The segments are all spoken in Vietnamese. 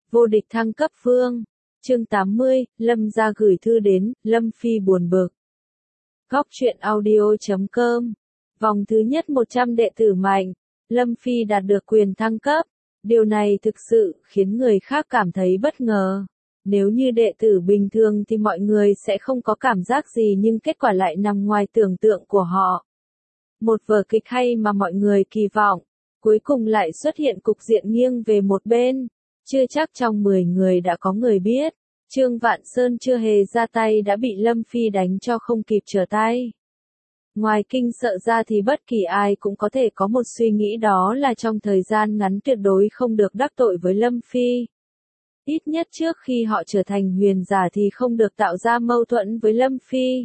Vô địch thăng cấp vương. Chương 80, Lâm gia gửi thư đến, Lâm Phi buồn bực. Góc truyện audio.com. Vòng thứ nhất 100 đệ tử mạnh, Lâm Phi đạt được quyền thăng cấp. Điều này thực sự khiến người khác cảm thấy bất ngờ. Nếu như đệ tử bình thường thì mọi người sẽ không có cảm giác gì, nhưng kết quả lại nằm ngoài tưởng tượng của họ. Một vở kịch hay mà mọi người kỳ vọng, cuối cùng lại xuất hiện cục diện nghiêng về một bên. Chưa chắc trong 10 người đã có người biết, Trương Vạn Sơn chưa hề ra tay đã bị Lâm Phi đánh cho không kịp trở tay. Ngoài kinh sợ ra thì bất kỳ ai cũng có thể có một suy nghĩ, đó là trong thời gian ngắn tuyệt đối không được đắc tội với Lâm Phi. Ít nhất trước khi họ trở thành huyền giả thì không được tạo ra mâu thuẫn với Lâm Phi.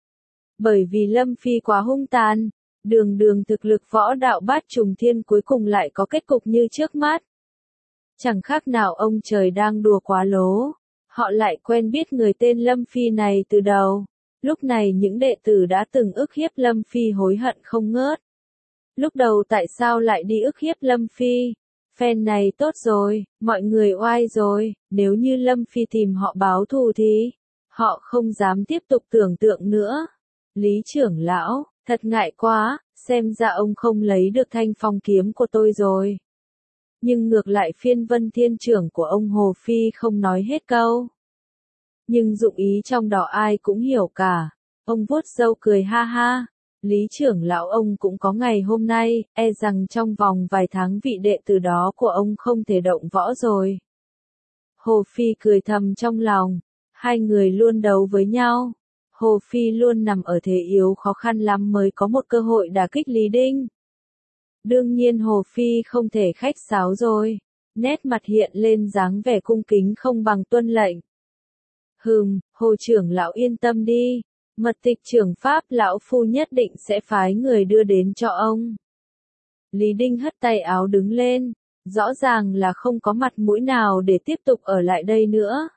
Bởi vì Lâm Phi quá hung tàn, đường thực lực võ đạo bát trùng thiên cuối cùng lại có kết cục như trước mắt. Chẳng khác nào ông trời đang đùa quá lố. Họ lại quen biết người tên Lâm Phi này từ đầu. Lúc này những đệ tử đã từng ức hiếp Lâm Phi hối hận không ngớt. Lúc đầu tại sao lại đi ức hiếp Lâm Phi? Phen này tốt rồi, mọi người oai rồi, nếu như Lâm Phi tìm họ báo thù thì họ không dám tiếp tục tưởng tượng nữa. Lý trưởng lão, thật ngại quá, xem ra ông không lấy được thanh phong kiếm của tôi rồi. Nhưng ngược lại phiên Vân Thiên trưởng của ông Hồ Phi không nói hết câu. Nhưng dụng ý trong đó ai cũng hiểu cả. Ông vuốt râu cười ha ha. Lý trưởng lão ông cũng có ngày hôm nay, e rằng trong vòng vài tháng vị đệ tử đó của ông không thể động võ rồi. Hồ Phi cười thầm trong lòng. Hai người luôn đấu với nhau. Hồ Phi luôn nằm ở thế yếu, khó khăn lắm mới có một cơ hội đả kích Lý Đinh. Đương nhiên Hồ Phi không thể khách sáo rồi. Nét mặt hiện lên dáng vẻ cung kính không bằng tuân lệnh. Hồ trưởng lão yên tâm đi. Mật tịch trưởng pháp lão phu nhất định sẽ phái người đưa đến cho ông. Lý Đinh hất tay áo đứng lên. Rõ ràng là không có mặt mũi nào để tiếp tục ở lại đây nữa.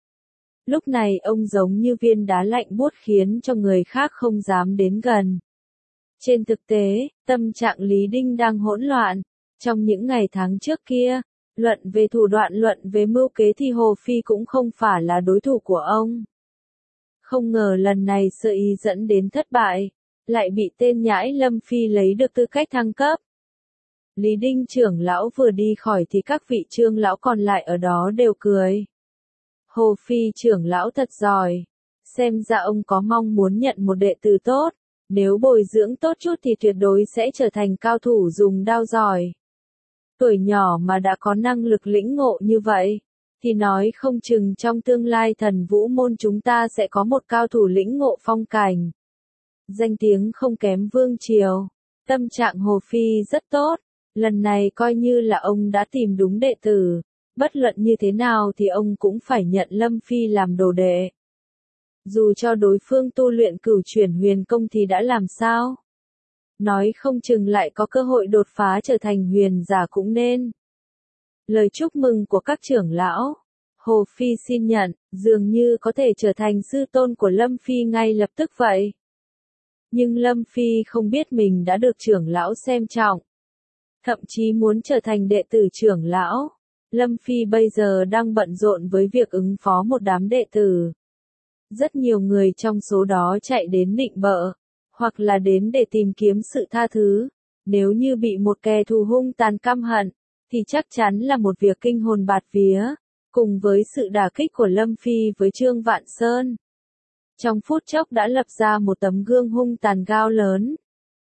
Lúc này ông giống như viên đá lạnh buốt khiến cho người khác không dám đến gần. Trên thực tế, tâm trạng Lý Đinh đang hỗn loạn. Trong những ngày tháng trước kia, luận về thủ đoạn, luận về mưu kế thì Hồ Phi cũng không phải là đối thủ của ông. Không ngờ lần này sơ ý dẫn đến thất bại, lại bị tên nhãi Lâm Phi lấy được tư cách thăng cấp. Lý Đinh trưởng lão vừa đi khỏi thì các vị trương lão còn lại ở đó đều cười. Hồ Phi trưởng lão thật giỏi, xem ra ông có mong muốn nhận một đệ tử tốt. Nếu bồi dưỡng tốt chút thì tuyệt đối sẽ trở thành cao thủ dùng đao giỏi. Tuổi nhỏ mà đã có năng lực lĩnh ngộ như vậy, thì nói không chừng trong tương lai Thần Vũ môn chúng ta sẽ có một cao thủ lĩnh ngộ phong cảnh. Danh tiếng không kém vương triều. Tâm trạng Hồ Phi rất tốt. Lần này coi như là ông đã tìm đúng đệ tử. Bất luận như thế nào thì ông cũng phải nhận Lâm Phi làm đồ đệ. Dù cho đối phương tu luyện cửu chuyển huyền công thì đã làm sao? Nói không chừng lại có cơ hội đột phá trở thành huyền giả cũng nên. Lời chúc mừng của các trưởng lão. Hồ Phi xin nhận, dường như có thể trở thành sư tôn của Lâm Phi ngay lập tức vậy. Nhưng Lâm Phi không biết mình đã được trưởng lão xem trọng. Thậm chí muốn trở thành đệ tử trưởng lão. Lâm Phi bây giờ đang bận rộn với việc ứng phó một đám đệ tử. Rất nhiều người trong số đó chạy đến nịnh bợ, hoặc là đến để tìm kiếm sự tha thứ. Nếu như bị một kẻ thù hung tàn căm hận, thì chắc chắn là một việc kinh hồn bạt vía, cùng với sự đả kích của Lâm Phi với Trương Vạn Sơn. Trong phút chốc đã lập ra một tấm gương hung tàn cao lớn.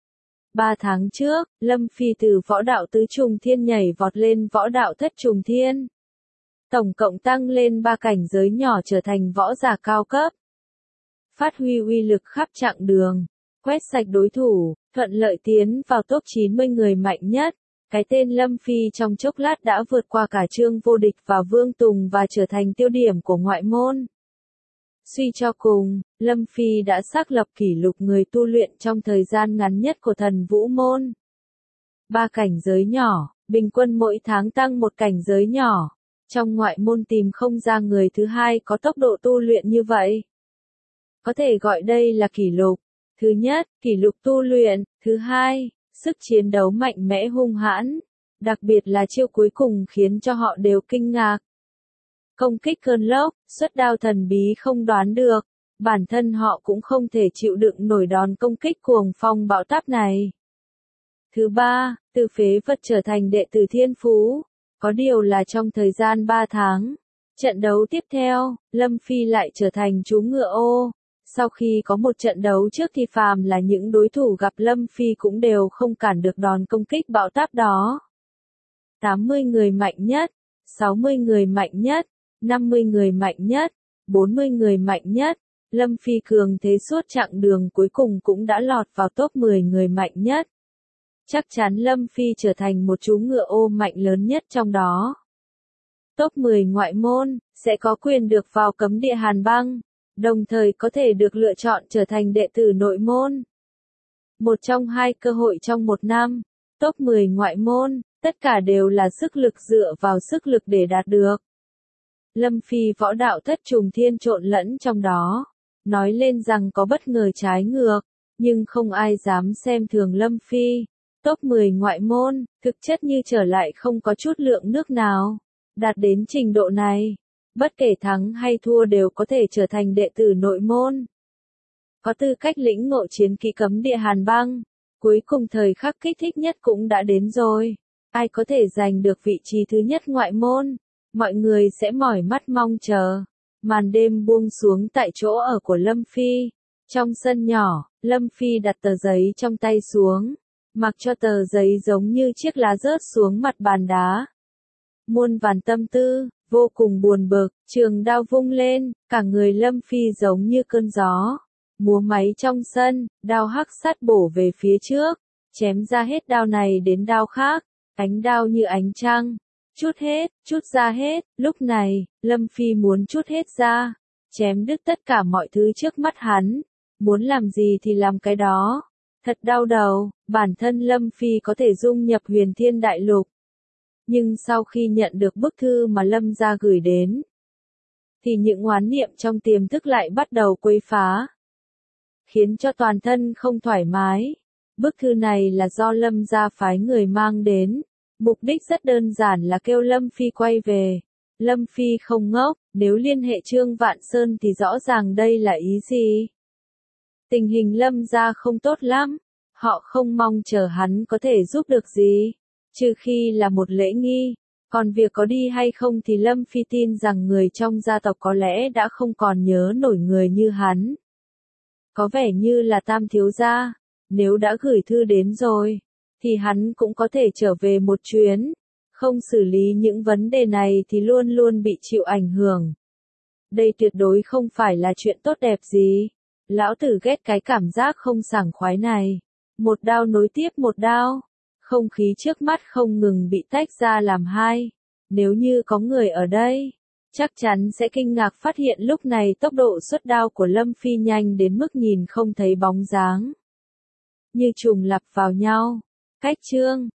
3 tháng trước, Lâm Phi từ võ đạo tứ trùng thiên nhảy vọt lên võ đạo thất trùng thiên. Tổng cộng tăng lên 3 cảnh giới nhỏ trở thành võ giả cao cấp. Phát huy uy lực khắp chặng đường, quét sạch đối thủ, thuận lợi tiến vào top 90 người mạnh nhất. Cái tên Lâm Phi trong chốc lát đã vượt qua cả Trương Vô Địch và Vương Tùng và trở thành tiêu điểm của ngoại môn. Suy cho cùng, Lâm Phi đã xác lập kỷ lục người tu luyện trong thời gian ngắn nhất của Thần Vũ môn. 3 cảnh giới nhỏ, bình quân mỗi tháng tăng một cảnh giới nhỏ. Trong ngoại môn tìm không ra người thứ hai có tốc độ tu luyện như vậy. Có thể gọi đây là kỷ lục. Thứ nhất, kỷ lục tu luyện. Thứ hai, sức chiến đấu mạnh mẽ hung hãn. Đặc biệt là chiêu cuối cùng khiến cho họ đều kinh ngạc. công kích cơn lốc, xuất đao thần bí không đoán được, bản thân họ cũng không thể chịu đựng nổi đòn công kích cuồng phong bão táp này. Thứ ba, từ phế vật trở thành đệ tử thiên phú. Có điều là trong thời gian 3 tháng. Trận đấu tiếp theo, Lâm Phi lại trở thành chú ngựa ô. Sau khi có một trận đấu trước thì phàm là những đối thủ gặp Lâm Phi cũng đều không cản được đòn công kích bão táp đó. 80 người mạnh nhất, 60 người mạnh nhất, 50 người mạnh nhất, 40 người mạnh nhất. Lâm Phi cường thế suốt chặng đường cuối cùng cũng đã lọt vào top 10 người mạnh nhất. Chắc chắn Lâm Phi trở thành một chú ngựa ô mạnh lớn nhất trong đó. Top 10 ngoại môn, sẽ có quyền được vào cấm địa Hàn Băng, đồng thời có thể được lựa chọn trở thành đệ tử nội môn. Một trong hai cơ hội trong một năm, top 10 ngoại môn, tất cả đều là sức lực dựa vào sức lực để đạt được. Lâm Phi võ đạo thất trùng thiên trộn lẫn trong đó, nói lên rằng có bất ngờ trái ngược, nhưng không ai dám xem thường Lâm Phi. Top 10 ngoại môn, thực chất như trở lại không có chút lượng nước nào. Đạt đến trình độ này, bất kể thắng hay thua đều có thể trở thành đệ tử nội môn. Có tư cách lĩnh ngộ chiến kỹ cấm địa Hàn Băng, cuối cùng thời khắc kích thích nhất cũng đã đến rồi. Ai có thể giành được vị trí thứ nhất ngoại môn, mọi người sẽ mỏi mắt mong chờ. Màn đêm buông xuống tại chỗ ở của Lâm Phi. Trong sân nhỏ, Lâm Phi đặt tờ giấy trong tay xuống, mặc cho tờ giấy giống như chiếc lá rớt xuống mặt bàn đá. Muôn vàn tâm tư, vô cùng buồn bực, trường đao vung lên, cả người Lâm Phi giống như cơn gió. Múa máy trong sân, đao hắc sát bổ về phía trước, chém ra hết đao này đến đao khác, ánh đao như ánh trăng. Chút hết, chút ra hết, lúc này, Lâm Phi muốn chút hết ra, chém đứt tất cả mọi thứ trước mắt hắn, muốn làm gì thì làm cái đó. Thật đau đầu, bản thân Lâm Phi có thể dung nhập Huyền Thiên Đại Lục. Nhưng sau khi nhận được bức thư mà Lâm gia gửi đến, thì những oán niệm trong tiềm thức lại bắt đầu quấy phá, khiến cho toàn thân không thoải mái. Bức thư này là do Lâm gia phái người mang đến. Mục đích rất đơn giản là kêu Lâm Phi quay về. Lâm Phi không ngốc, nếu liên hệ Trương Vạn Sơn thì rõ ràng đây là ý gì. Tình hình Lâm gia không tốt lắm, họ không mong chờ hắn có thể giúp được gì, trừ khi là một lễ nghi. Còn việc có đi hay không thì Lâm Phi tin rằng người trong gia tộc có lẽ đã không còn nhớ nổi người như hắn. Có vẻ như là Tam thiếu gia, nếu đã gửi thư đến rồi, thì hắn cũng có thể trở về một chuyến, không xử lý những vấn đề này thì luôn luôn bị chịu ảnh hưởng. Đây tuyệt đối không phải là chuyện tốt đẹp gì. Lão tử ghét cái cảm giác không sảng khoái này. Một đao nối tiếp một đao, không khí trước mắt không ngừng bị tách ra làm hai. Nếu như có người ở đây, chắc chắn sẽ kinh ngạc phát hiện lúc này tốc độ xuất đao của Lâm Phi nhanh đến mức nhìn không thấy bóng dáng. Như trùng lặp vào nhau. Cách chương